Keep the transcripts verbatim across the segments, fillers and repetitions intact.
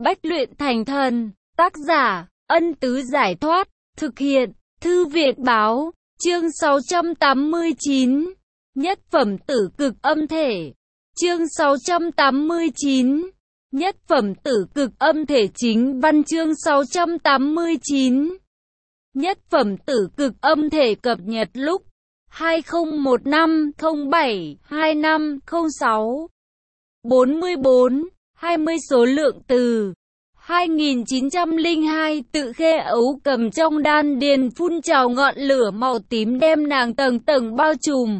Bách luyện thành thần. Tác giả, Ân Tứ Giải Thoát. Thực hiện, Thư Việt Báo. Chương sáu trăm tám mươi chín. Nhất phẩm tử cực âm thể. Chương sáu trăm tám mươi chín. Nhất phẩm tử cực âm thể. Chính văn chương sáu trăm tám mươi chín. Nhất phẩm tử cực âm thể cập nhật lúc hai không một năm không bảy hai năm không sáu. bốn mươi bốn, hai mươi số lượng từ hai nghìn chín trăm lẻ hai. Tự Khê Ấu cầm trong đan điền phun trào ngọn lửa màu tím đem nàng tầng tầng bao trùm.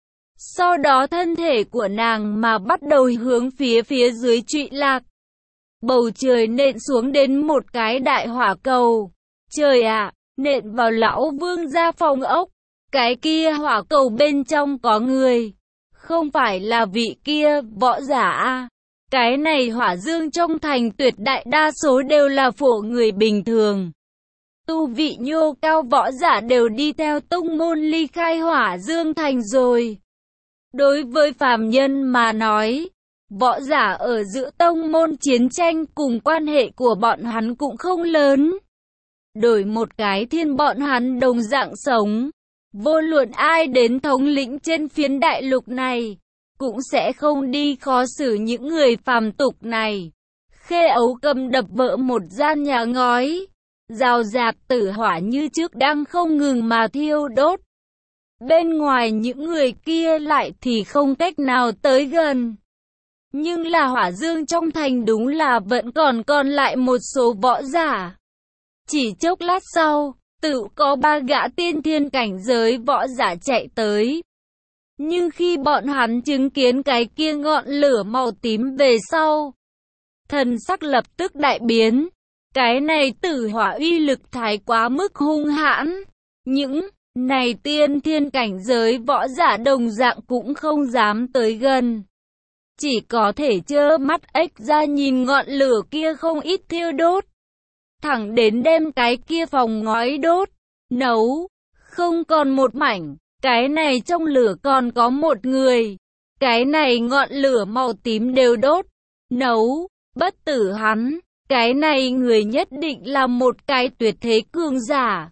Sau đó thân thể của nàng mà bắt đầu hướng phía phía dưới trụy lạc. Bầu trời nện xuống đến một cái đại hỏa cầu. Trời ạ, nện vào lão vương gia phòng ốc. Cái kia hỏa cầu bên trong có người. Không phải là vị kia võ giả a. Cái này hỏa dương trong thành tuyệt đại đa số đều là phổ người bình thường. Tu vị nhô cao võ giả đều đi theo tông môn ly khai hỏa dương thành rồi. Đối với phàm nhân mà nói, võ giả ở giữa tông môn chiến tranh cùng quan hệ của bọn hắn cũng không lớn. Đổi một cái thiên bọn hắn đồng dạng sống. Vô luận ai đến thống lĩnh trên phiến đại lục này, cũng sẽ không đi khó xử những người phàm tục này. Khê Ấu cầm đập vỡ một gian nhà ngói. Rào rạt tử hỏa như trước đang không ngừng mà thiêu đốt. Bên ngoài những người kia lại thì không cách nào tới gần. Nhưng là hỏa dương trong thành đúng là vẫn còn còn lại một số võ giả. Chỉ chốc lát sau, tự có ba gã tiên thiên cảnh giới võ giả chạy tới. Nhưng khi bọn hắn chứng kiến cái kia ngọn lửa màu tím về sau, thần sắc lập tức đại biến. Cái này tử hỏa uy lực thái quá mức hung hãn. Những này tiên thiên cảnh giới võ giả đồng dạng cũng không dám tới gần. Chỉ có thể trơ mắt ếch ra nhìn ngọn lửa kia không ít thiêu đốt. Thẳng đến đem cái kia phòng ngói đốt, nấu, không còn một mảnh. Cái này trong lửa còn có một người. Cái này ngọn lửa màu tím đều đốt, nấu, bất tử hắn. Cái này người nhất định là một cái tuyệt thế cường giả.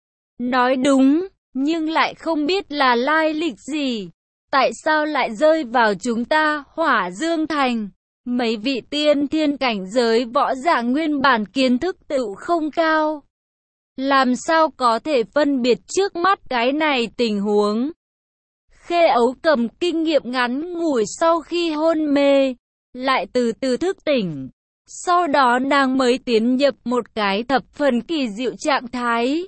Nói đúng, nhưng lại không biết là lai lịch gì. Tại sao lại rơi vào chúng ta, Hỏa Dương Thành? Mấy vị tiên thiên cảnh giới võ giả nguyên bản kiến thức tựu không cao. Làm sao có thể phân biệt trước mắt cái này tình huống? Khê Ấu cầm kinh nghiệm ngắn ngủi sau khi hôn mê, lại từ từ thức tỉnh. Sau đó nàng mới tiến nhập một cái thập phần kỳ diệu trạng thái.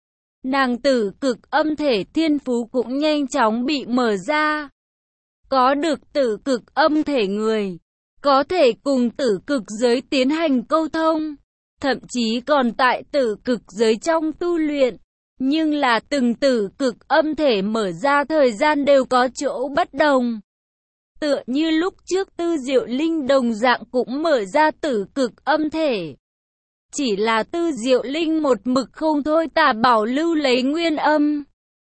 Nàng tử cực âm thể thiên phú cũng nhanh chóng bị mở ra. Có được tử cực âm thể người, có thể cùng tử cực giới tiến hành câu thông, thậm chí còn tại tử cực giới trong tu luyện. Nhưng là từng tử cực âm thể mở ra thời gian đều có chỗ bất đồng. Tựa như lúc trước Tư Diệu Linh đồng dạng cũng mở ra tử cực âm thể. Chỉ là Tư Diệu Linh một mực không thôi tà bảo lưu lấy nguyên âm.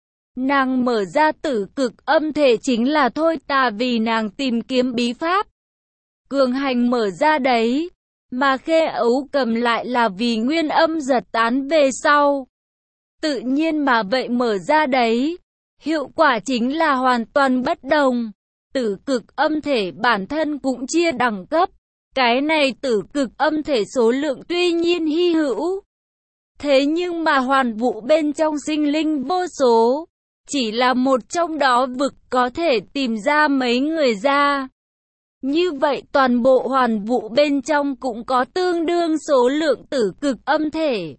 Nàng mở ra tử cực âm thể chính là thôi tà vì nàng tìm kiếm bí pháp cường hành mở ra đấy. Mà Khê Ấu cầm lại là vì nguyên âm giật tán về sau. Tự nhiên mà vậy mở ra đấy. Hiệu quả chính là hoàn toàn bất đồng. Tử cực âm thể bản thân cũng chia đẳng cấp. Cái này tử cực âm thể số lượng tuy nhiên hy hữu. Thế nhưng mà hoàn vũ bên trong sinh linh vô số. Chỉ là một trong đó vực có thể tìm ra mấy người ra. Như vậy toàn bộ hoàn vũ bên trong cũng có tương đương số lượng tử cực âm thể.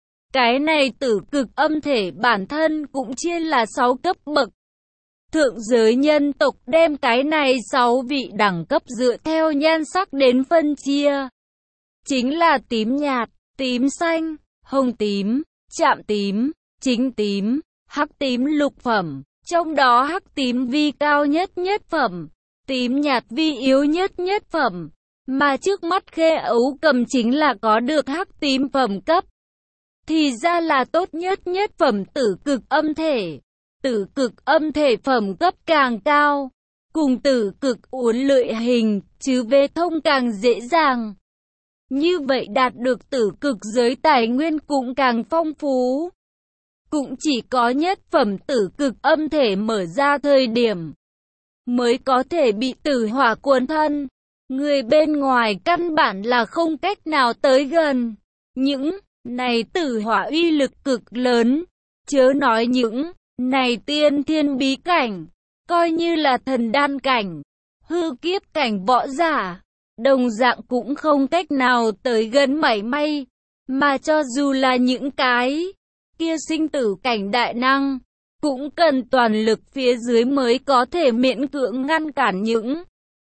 Cái này tử cực âm thể bản thân cũng chia là sáu cấp bậc. Thượng giới nhân tộc đem cái này sáu vị đẳng cấp dựa theo nhan sắc đến phân chia. Chính là tím nhạt, tím xanh, hồng tím, chạm tím, chính tím, hắc tím lục phẩm. Trong đó hắc tím vi cao nhất nhất phẩm, tím nhạt vi yếu nhất nhất phẩm. Mà trước mắt Khê Ấu cầm chính là có được hắc tím phẩm cấp. Thì ra là tốt nhất nhất phẩm tử cực âm thể. Tử cực âm thể phẩm cấp càng cao, cùng tử cực uốn lưỡi hình, chứ về thông càng dễ dàng. Như vậy đạt được tử cực giới tài nguyên cũng càng phong phú. Cũng chỉ có nhất phẩm tử cực âm thể mở ra thời điểm mới có thể bị tử hỏa cuốn thân. Người bên ngoài căn bản là không cách nào tới gần. Những này tử hỏa uy lực cực lớn. Chớ nói những này tiên thiên bí cảnh, coi như là thần đan cảnh, hư kiếp cảnh võ giả, đồng dạng cũng không cách nào tới gần mảy may. Mà cho dù là những cái kia sinh tử cảnh đại năng, cũng cần toàn lực phía dưới mới có thể miễn cưỡng ngăn cản những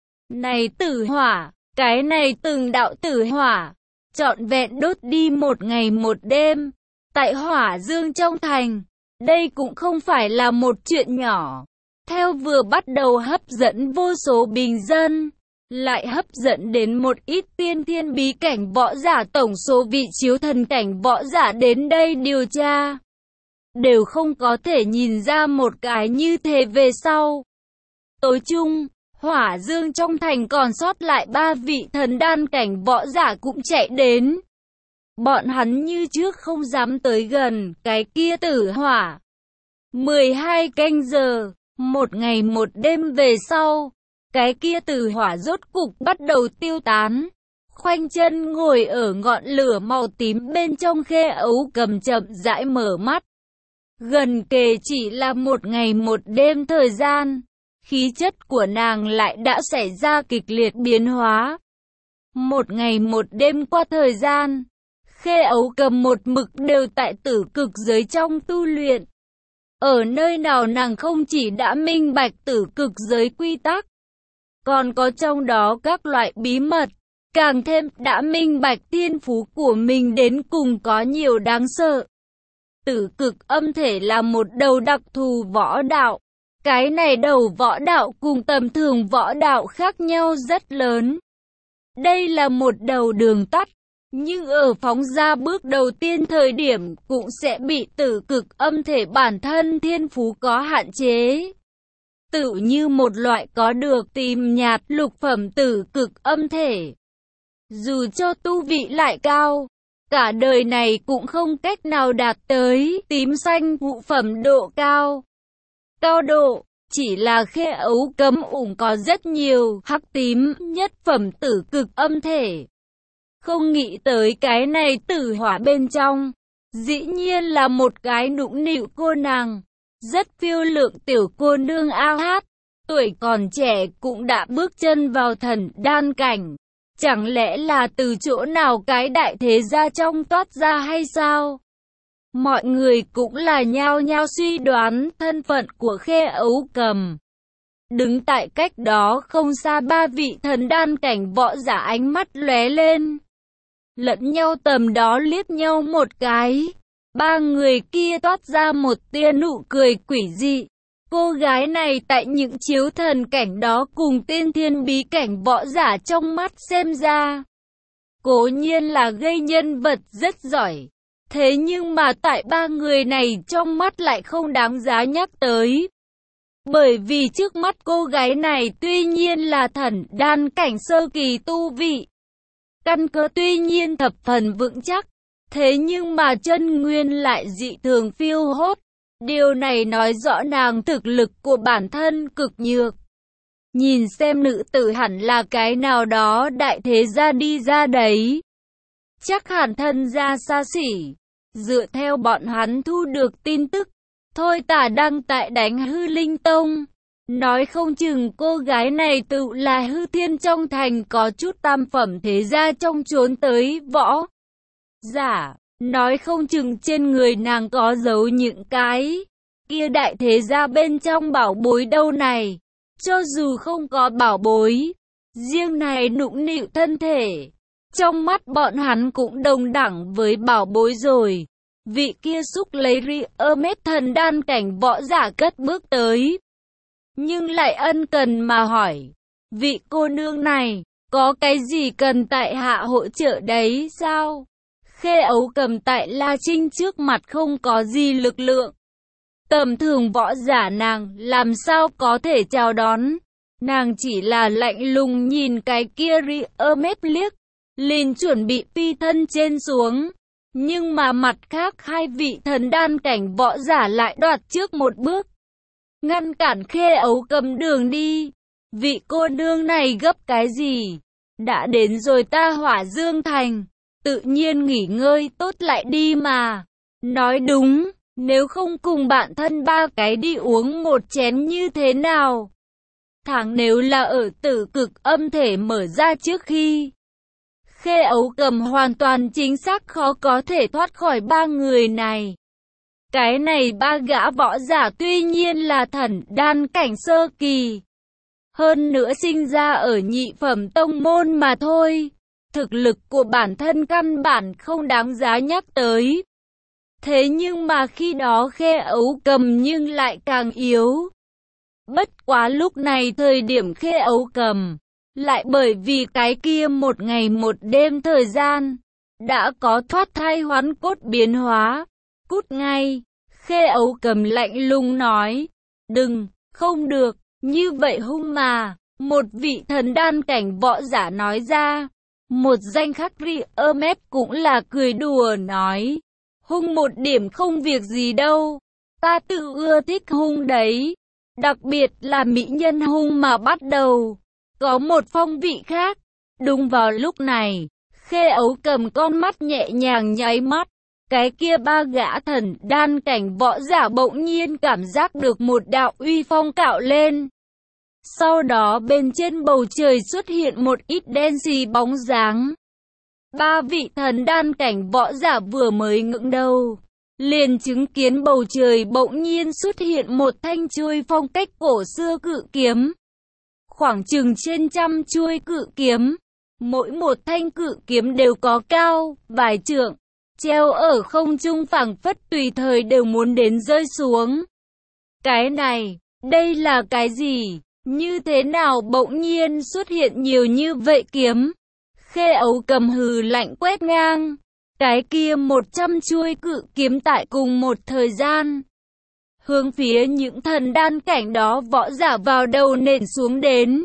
này tử hỏa. Cái này từng đạo tử hỏa, trọn vẹn đốt đi một ngày một đêm, tại Hỏa Dương trong thành. Đây cũng không phải là một chuyện nhỏ. Theo vừa bắt đầu hấp dẫn vô số bình dân, lại hấp dẫn đến một ít tiên thiên bí cảnh võ giả, tổng số vị chiếu thần cảnh võ giả đến đây điều tra, đều không có thể nhìn ra một cái như thế về sau. Tối chung, Hỏa Dương trong thành còn sót lại ba vị thần đan cảnh võ giả cũng chạy đến. Bọn hắn như trước không dám tới gần cái kia tử hỏa. mười hai canh giờ, một ngày một đêm về sau, cái kia tử hỏa rốt cục bắt đầu tiêu tán. Khoanh chân ngồi ở ngọn lửa màu tím bên trong, Khê Ấu Cầm chậm rãi mở mắt. Gần kề chỉ là một ngày một đêm thời gian, khí chất của nàng lại đã xảy ra kịch liệt biến hóa. Một ngày một đêm qua thời gian, Khê Ấu Cầm một mực đều tại tử cực giới trong tu luyện. Ở nơi nào nàng không chỉ đã minh bạch tử cực giới quy tắc, còn có trong đó các loại bí mật, càng thêm đã minh bạch thiên phú của mình đến cùng có nhiều đáng sợ. Tử cực âm thể là một đầu đặc thù võ đạo. Cái này đầu võ đạo cùng tầm thường võ đạo khác nhau rất lớn. Đây là một đầu đường tắt, nhưng ở phóng ra bước đầu tiên thời điểm cũng sẽ bị tử cực âm thể bản thân thiên phú có hạn chế. Tự như một loại có được tím nhạt lục phẩm tử cực âm thể, dù cho tu vị lại cao, cả đời này cũng không cách nào đạt tới tím xanh ngũ phẩm độ cao. Cao độ, chỉ là Khê Ấu Cầm ủng có rất nhiều hắc tím nhất phẩm tử cực âm thể. Không nghĩ tới cái này tử hỏa bên trong, dĩ nhiên là một cái nũng nịu cô nàng, rất phiêu lượng tiểu cô nương A Hát, tuổi còn trẻ cũng đã bước chân vào thần đan cảnh. Chẳng lẽ là từ chỗ nào cái đại thế gia trong toát ra hay sao? Mọi người cũng là nhao nhao suy đoán thân phận của Khê Ấu Cầm. Đứng tại cách đó không xa ba vị thần đan cảnh võ giả ánh mắt lóe lên, lẫn nhau tầm đó liếc nhau một cái. Ba người kia toát ra một tia nụ cười quỷ dị. Cô gái này tại những chiếu thần cảnh đó cùng tiên thiên bí cảnh võ giả trong mắt xem ra, cố nhiên là gây nhân vật rất giỏi. Thế nhưng mà tại ba người này trong mắt lại không đáng giá nhắc tới. Bởi vì trước mắt cô gái này tuy nhiên là thần đan cảnh sơ kỳ tu vị, căn cơ tuy nhiên thập phần vững chắc, thế nhưng mà chân nguyên lại dị thường phiêu hốt. Điều này nói rõ nàng thực lực của bản thân cực nhược. Nhìn xem nữ tử hẳn là cái nào đó đại thế gia đi ra đấy. Chắc hẳn thân gia xa xỉ. Dựa theo bọn hắn thu được tin tức, Thôi Tả đăng tại Đánh Hư Linh Tông, nói không chừng cô gái này tự là Hư Thiên trong thành có chút tam phẩm thế gia trong trốn tới võ giả. Nói không chừng trên người nàng có giấu những cái kia đại thế gia bên trong bảo bối đâu này. Cho dù không có bảo bối, riêng này nũng nịu thân thể, trong mắt bọn hắn cũng đồng đẳng với bảo bối rồi. Vị kia xúc lấy ri ơ mét thần đan cảnh võ giả cất bước tới, nhưng lại ân cần mà hỏi, vị cô nương này, có cái gì cần tại hạ hỗ trợ đấy sao? Khê Ấu Cầm tại La Trinh trước mặt không có gì lực lượng. Tầm thường võ giả nàng làm sao có thể chào đón. Nàng chỉ là lạnh lùng nhìn cái kia ri ơ mét liếc, liền chuẩn bị phi thân trên xuống. Nhưng mà mặt khác hai vị thần đan cảnh võ giả lại đoạt trước một bước, ngăn cản Khê Ấu Cầm đường đi. Vị cô nương này gấp cái gì? Đã đến rồi ta Hỏa Dương Thành, tự nhiên nghỉ ngơi tốt lại đi mà. Nói đúng, nếu không cùng bạn thân ba cái đi uống một chén như thế nào? Thẳng nếu là ở Tử Cực Âm Thể mở ra trước khi Khê Ấu Cầm hoàn toàn chính xác khó có thể thoát khỏi ba người này. Cái này ba gã võ giả tuy nhiên là thần đan cảnh sơ kỳ, hơn nữa sinh ra ở nhị phẩm tông môn mà thôi. Thực lực của bản thân căn bản không đáng giá nhắc tới. Thế nhưng mà khi đó Khê Ấu Cầm nhưng lại càng yếu. Bất quá lúc này thời điểm Khê Ấu Cầm lại bởi vì cái kia một ngày một đêm thời gian đã có thoát thai hoán cốt biến hóa. Cút ngay, Khê Ấu Cầm lạnh lùng nói. Đừng, không được, như vậy hung mà. Một vị thần đan cảnh võ giả nói ra. Một danh khắc ri ơ mép cũng là cười đùa nói. Hung một điểm không việc gì đâu. Ta tự ưa thích hung đấy. Đặc biệt là mỹ nhân hung mà bắt đầu có một phong vị khác. Đúng vào lúc này, Khê Ấu Cầm con mắt nhẹ nhàng nháy mắt. Cái kia ba gã thần đan cảnh võ giả bỗng nhiên cảm giác được một đạo uy phong cạo lên. Sau đó bên trên bầu trời xuất hiện một ít đen xì bóng dáng. Ba vị thần đan cảnh võ giả vừa mới ngẩng đầu, liền chứng kiến bầu trời bỗng nhiên xuất hiện một thanh chuôi phong cách cổ xưa cự kiếm. Khoảng chừng trên trăm chuôi cự kiếm, mỗi một thanh cự kiếm đều có cao vài trượng, treo ở không trung phảng phất tùy thời đều muốn đến rơi xuống. Cái này, đây là cái gì? Như thế nào bỗng nhiên xuất hiện nhiều như vậy kiếm? Khê Ấu Cầm hừ lạnh quét ngang. Cái kia một trăm chuôi cự kiếm tại cùng một thời gian, hướng phía những thần đan cảnh đó võ giả vào đầu nện xuống đến.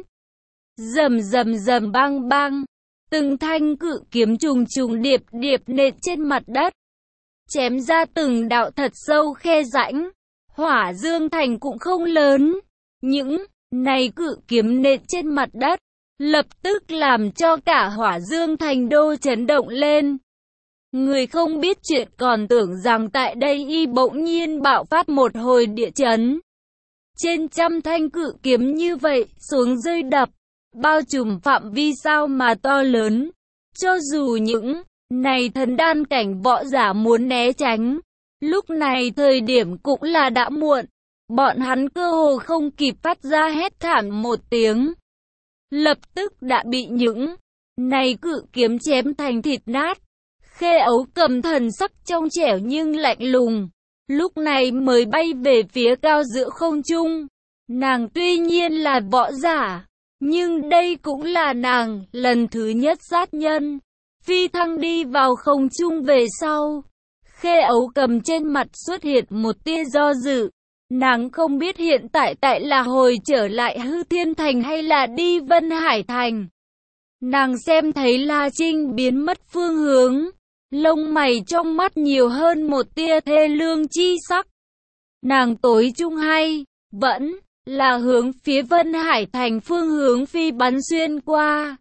Rầm rầm rầm bang bang, từng thanh cự kiếm trùng trùng điệp điệp nện trên mặt đất, chém ra từng đạo thật sâu khe rãnh. Hỏa Dương Thành cũng không lớn, những này cự kiếm nện trên mặt đất, lập tức làm cho cả Hỏa Dương Thành đô chấn động lên. Người không biết chuyện còn tưởng rằng tại đây y bỗng nhiên bạo phát một hồi địa chấn. Trên trăm thanh cự kiếm như vậy xuống rơi đập, bao trùm phạm vi sao mà to lớn. Cho dù những này thần đan cảnh võ giả muốn né tránh, lúc này thời điểm cũng là đã muộn. Bọn hắn cơ hồ không kịp phát ra hét thảm một tiếng, lập tức đã bị những này cự kiếm chém thành thịt nát. Khê Ấu Cầm thần sắc trong trẻo nhưng lạnh lùng, lúc này mới bay về phía cao giữa không trung. Nàng tuy nhiên là võ giả, nhưng đây cũng là nàng lần thứ nhất sát nhân. Phi thăng đi vào không trung về sau, Khê Ấu Cầm trên mặt xuất hiện một tia do dự. Nàng không biết hiện tại tại là hồi trở lại Hư Thiên Thành hay là đi Vân Hải Thành. Nàng xem thấy La Trinh biến mất phương hướng, lông mày trong mắt nhiều hơn một tia thê lương chi sắc. Nàng tối trung hay vẫn là hướng phía Vân Hải Thành phương hướng phi bắn xuyên qua.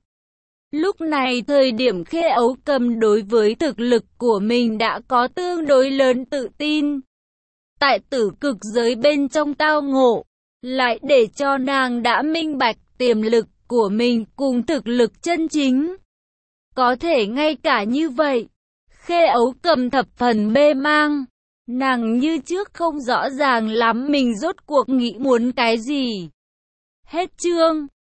Lúc này thời điểm Khê Ấu Cầm đối với thực lực của mình đã có tương đối lớn tự tin. Tại tử cực giới bên trong tao ngộ, lại để cho nàng đã minh bạch tiềm lực của mình cùng thực lực chân chính. Có thể ngay cả như vậy, Khê Ấu Cầm thập phần mê mang. Nàng như trước không rõ ràng lắm mình rốt cuộc nghĩ muốn cái gì. Hết chương.